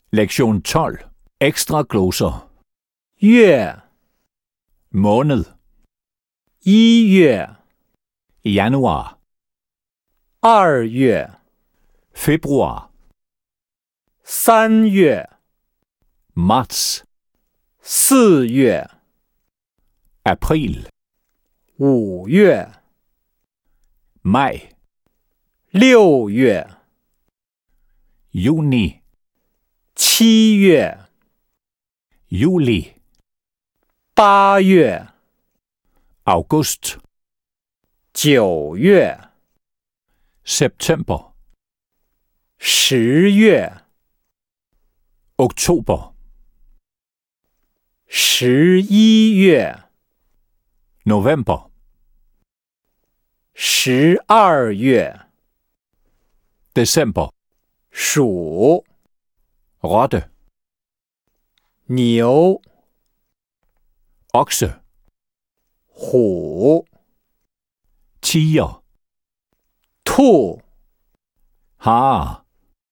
Lektion 12. Ekstra gloser. 月 Måned. 1月 Januar. 2月 Februar. 3月 Marts. 4月 April. 5月 Maj. 6月 Juni. 7月 Juli. 8月 August. 9月 September. 10月 Oktober. 11月 November. 12月 December. 鼠 Rotte. 牛 Okse. 虎 Tiger. 兔 Hare.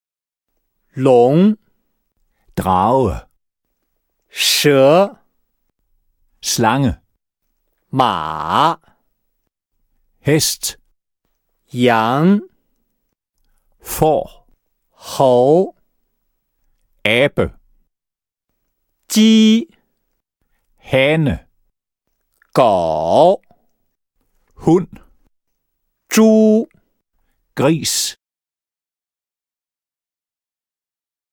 龙 Drage. 蛇 Slange. 马 Hest. 羊 Får. 猴 Abe. 鸡 Hane. 狗 Hund. 猪 Gris.